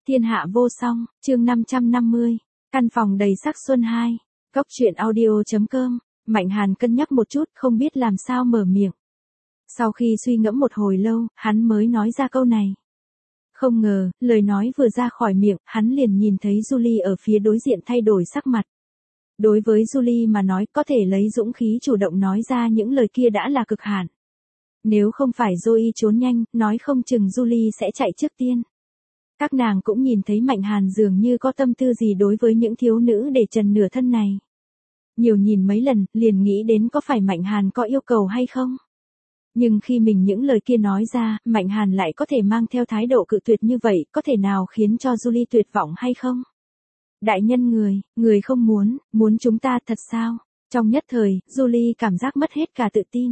Thiên hạ vô song, chương 550, căn phòng đầy sắc xuân 2, Cốc truyện audio.com, Mạnh Hàn cân nhắc một chút không biết làm sao mở miệng. Sau khi suy ngẫm một hồi lâu, hắn mới nói ra câu này. Không ngờ, lời nói vừa ra khỏi miệng, hắn liền nhìn thấy Julie ở phía đối diện thay đổi sắc mặt. Đối với Julie mà nói có thể lấy dũng khí chủ động nói ra những lời kia đã là cực hạn. Nếu không phải Zoe trốn nhanh, nói không chừng Julie sẽ chạy trước tiên. Các nàng cũng nhìn thấy Mạnh Hàn dường như có tâm tư gì đối với những thiếu nữ để trần nửa thân này. Nhiều nhìn mấy lần, liền nghĩ đến có phải Mạnh Hàn có yêu cầu hay không. Nhưng khi mình những lời kia nói ra, Mạnh Hàn lại có thể mang theo thái độ cự tuyệt như vậy, có thể nào khiến cho Julie tuyệt vọng hay không? Đại nhân người không muốn chúng ta thật sao? Trong nhất thời, Julie cảm giác mất hết cả tự tin.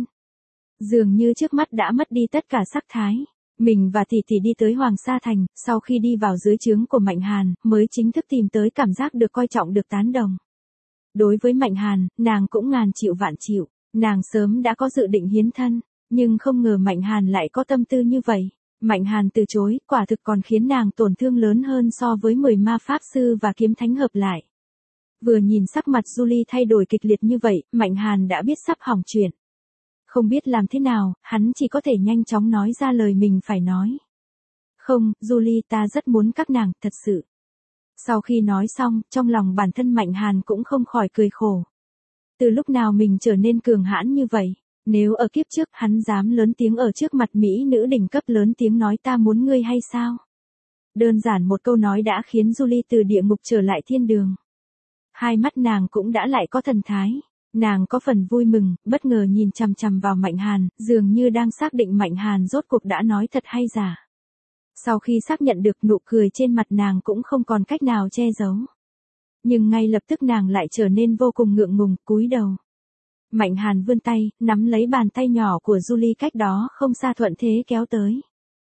Dường như trước mắt đã mất đi tất cả sắc thái. Mình và tỷ tỷ đi tới Hoàng Sa Thành, sau khi đi vào dưới trướng của Mạnh Hàn, mới chính thức tìm tới cảm giác được coi trọng được tán đồng. Đối với Mạnh Hàn, nàng cũng ngàn chịu vạn chịu, nàng sớm đã có dự định hiến thân, nhưng không ngờ Mạnh Hàn lại có tâm tư như vậy. Mạnh Hàn từ chối, quả thực còn khiến nàng tổn thương lớn hơn so với 10 ma pháp sư và kiếm thánh hợp lại. Vừa nhìn sắc mặt Julie thay đổi kịch liệt như vậy, Mạnh Hàn đã biết sắp hỏng chuyện. Không biết làm thế nào, hắn chỉ có thể nhanh chóng nói ra lời mình phải nói. Không, Julie, ta rất muốn các nàng, thật sự. Sau khi nói xong, trong lòng bản thân Mạnh Hàn cũng không khỏi cười khổ. Từ lúc nào mình trở nên cường hãn như vậy? Nếu ở kiếp trước hắn dám lớn tiếng ở trước mặt mỹ nữ đỉnh cấp lớn tiếng nói ta muốn ngươi hay sao? Đơn giản một câu nói đã khiến Julie từ địa ngục trở lại thiên đường. Hai mắt nàng cũng đã lại có thần thái. Nàng có phần vui mừng, bất ngờ nhìn chằm chằm vào Mạnh Hàn, dường như đang xác định Mạnh Hàn rốt cuộc đã nói thật hay giả. Sau khi xác nhận được nụ cười trên mặt nàng cũng không còn cách nào che giấu. Nhưng ngay lập tức nàng lại trở nên vô cùng ngượng ngùng, cúi đầu. Mạnh Hàn vươn tay, nắm lấy bàn tay nhỏ của Julie cách đó không xa thuận thế kéo tới.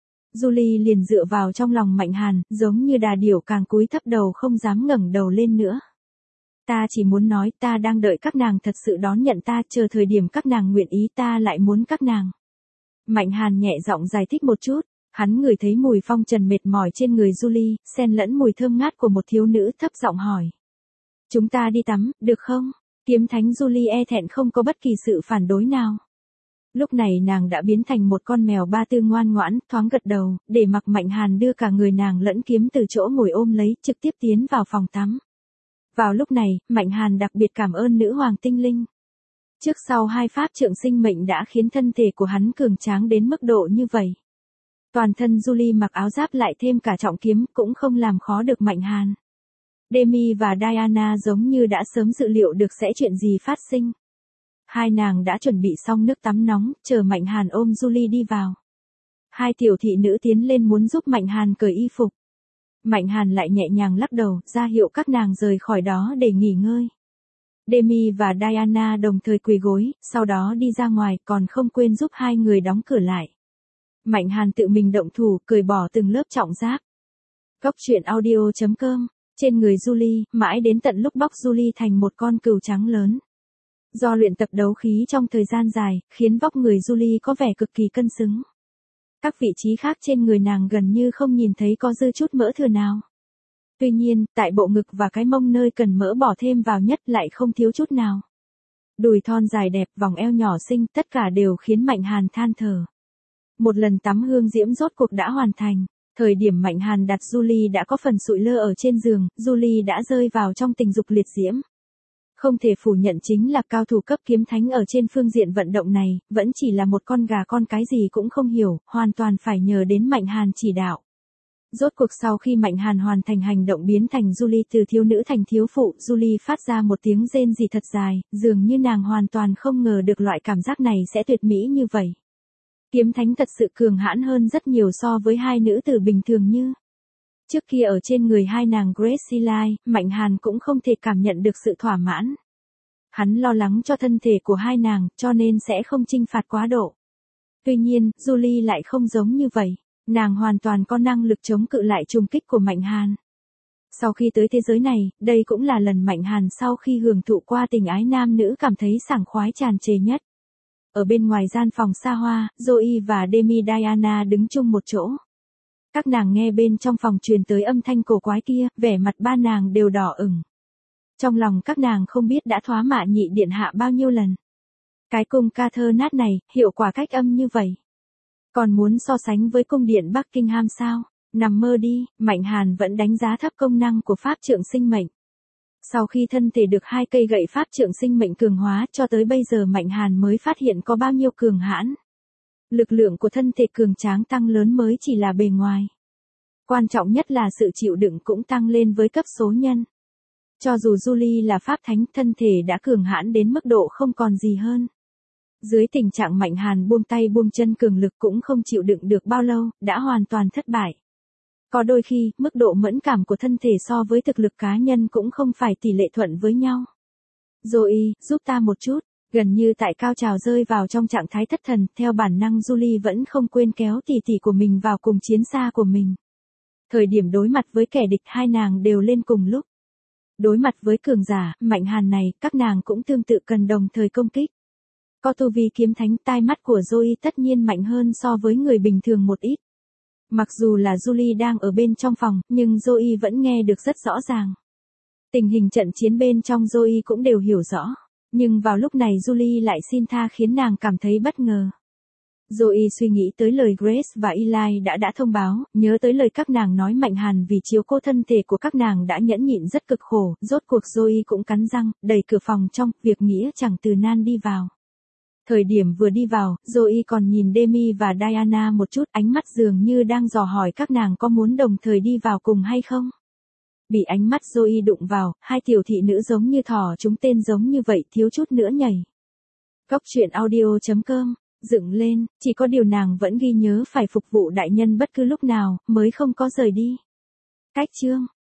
Julie liền dựa vào trong lòng Mạnh Hàn, giống như đà điểu càng cúi thấp đầu không dám ngẩng đầu lên nữa. Ta chỉ muốn nói ta đang đợi các nàng thật sự đón nhận ta, chờ thời điểm các nàng nguyện ý ta lại muốn các nàng. Mạnh Hàn nhẹ giọng giải thích một chút, hắn ngửi thấy mùi phong trần mệt mỏi trên người Julie, xen lẫn mùi thơm ngát của một thiếu nữ, thấp giọng hỏi. Chúng ta đi tắm, được không? Kiếm thánh Julie e thẹn không có bất kỳ sự phản đối nào. Lúc này nàng đã biến thành một con mèo ba tư ngoan ngoãn, thoáng gật đầu, để mặc Mạnh Hàn đưa cả người nàng lẫn kiếm từ chỗ ngồi ôm lấy, trực tiếp tiến vào phòng tắm. Vào lúc này, Mạnh Hàn đặc biệt cảm ơn nữ hoàng tinh linh. Trước sau hai pháp trượng sinh mệnh đã khiến thân thể của hắn cường tráng đến mức độ như vậy. Toàn thân Julie mặc áo giáp lại thêm cả trọng kiếm cũng không làm khó được Mạnh Hàn. Demi và Diana giống như đã sớm dự liệu được sẽ chuyện gì phát sinh. Hai nàng đã chuẩn bị xong nước tắm nóng, chờ Mạnh Hàn ôm Julie đi vào. Hai tiểu thị nữ tiến lên muốn giúp Mạnh Hàn cởi y phục. Mạnh Hàn lại nhẹ nhàng lắc đầu, ra hiệu các nàng rời khỏi đó để nghỉ ngơi. Demi và Diana đồng thời quỳ gối, sau đó đi ra ngoài, còn không quên giúp hai người đóng cửa lại. Mạnh Hàn tự mình động thủ, cởi bỏ từng lớp trọng giáp. Cốc truyện audio.com, trên người Julie, mãi đến tận lúc bóc Julie thành một con cừu trắng lớn. Do luyện tập đấu khí trong thời gian dài, khiến vóc người Julie có vẻ cực kỳ cân xứng. Các vị trí khác trên người nàng gần như không nhìn thấy có dư chút mỡ thừa nào. Tuy nhiên, tại bộ ngực và cái mông nơi cần mỡ bỏ thêm vào nhất lại không thiếu chút nào. Đùi thon dài đẹp, vòng eo nhỏ xinh, tất cả đều khiến Mạnh Hàn than thở. Một lần tắm hương diễm rốt cuộc đã hoàn thành. Thời điểm Mạnh Hàn đặt Julie đã có phần sụi lơ ở trên giường, Julie đã rơi vào trong tình dục liệt diễm. Không thể phủ nhận chính là cao thủ cấp kiếm thánh ở trên phương diện vận động này, vẫn chỉ là một con gà con cái gì cũng không hiểu, hoàn toàn phải nhờ đến Mạnh Hàn chỉ đạo. Rốt cuộc sau khi Mạnh Hàn hoàn thành hành động biến thành Julie từ thiếu nữ thành thiếu phụ, Julie phát ra một tiếng rên rỉ thật dài, dường như nàng hoàn toàn không ngờ được loại cảm giác này sẽ tuyệt mỹ như vậy. Kiếm thánh thật sự cường hãn hơn rất nhiều so với hai nữ tử bình thường như. Trước kia ở trên người hai nàng Gracie Lai, Mạnh Hàn cũng không thể cảm nhận được sự thỏa mãn. Hắn lo lắng cho thân thể của hai nàng, cho nên sẽ không chinh phạt quá độ. Tuy nhiên, Julie lại không giống như vậy. Nàng hoàn toàn có năng lực chống cự lại trùng kích của Mạnh Hàn. Sau khi tới thế giới này, đây cũng là lần Mạnh Hàn sau khi hưởng thụ qua tình ái nam nữ cảm thấy sảng khoái tràn trề nhất. Ở bên ngoài gian phòng xa hoa, Zoe và Demi Diana đứng chung một chỗ. Các nàng nghe bên trong phòng truyền tới âm thanh cổ quái kia, vẻ mặt ba nàng đều đỏ ửng. Trong lòng các nàng không biết đã thoá mạ nhị điện hạ bao nhiêu lần. Cái cung ca thơ nát này, hiệu quả cách âm như vậy. Còn muốn so sánh với cung điện Buckingham sao? Nằm mơ đi, Mạnh Hàn vẫn đánh giá thấp công năng của pháp trượng sinh mệnh. Sau khi thân thể được 2 cây gậy pháp trượng sinh mệnh cường hóa cho tới bây giờ Mạnh Hàn mới phát hiện có bao nhiêu cường hãn. Lực lượng của thân thể cường tráng tăng lớn mới chỉ là bề ngoài. Quan trọng nhất là sự chịu đựng cũng tăng lên với cấp số nhân. Cho dù Julie là pháp thánh, thân thể đã cường hãn đến mức độ không còn gì hơn. Dưới tình trạng Mạnh Hàn buông tay buông chân cường lực cũng không chịu đựng được bao lâu, đã hoàn toàn thất bại. Có đôi khi, mức độ mẫn cảm của thân thể so với thực lực cá nhân cũng không phải tỷ lệ thuận với nhau. Zoe, giúp ta một chút. Gần như tại cao trào rơi vào trong trạng thái thất thần, theo bản năng Julie vẫn không quên kéo tỷ tỷ của mình vào cùng chiến xa của mình. Thời điểm đối mặt với kẻ địch hai nàng đều lên cùng lúc. Đối mặt với cường giả, Mạnh Hàn này, các nàng cũng tương tự cần đồng thời công kích. Có tu vi kiếm thánh, tai mắt của Zoe tất nhiên mạnh hơn so với người bình thường một ít. Mặc dù là Julie đang ở bên trong phòng, nhưng Zoe vẫn nghe được rất rõ ràng. Tình hình trận chiến bên trong Zoe cũng đều hiểu rõ. Nhưng vào lúc này Julie lại xin tha khiến nàng cảm thấy bất ngờ. Zoe suy nghĩ tới lời Grace và Eli đã thông báo, nhớ tới lời các nàng nói Mạnh Hàn vì chiếu cố thân thể của các nàng đã nhẫn nhịn rất cực khổ, rốt cuộc Zoe cũng cắn răng, đẩy cửa phòng trong, việc nghĩa chẳng từ nan đi vào. Thời điểm vừa đi vào, Zoe còn nhìn Demi và Diana một chút, ánh mắt dường như đang dò hỏi các nàng có muốn đồng thời đi vào cùng hay không. Bị ánh mắt Zoe đụng vào, hai tiểu thị nữ giống như thỏ trúng tên giống như vậy thiếu chút nữa nhảy. Góc truyện audio.com, dựng lên, chỉ có điều nàng vẫn ghi nhớ phải phục vụ đại nhân bất cứ lúc nào, mới không có rời đi. Cách chương.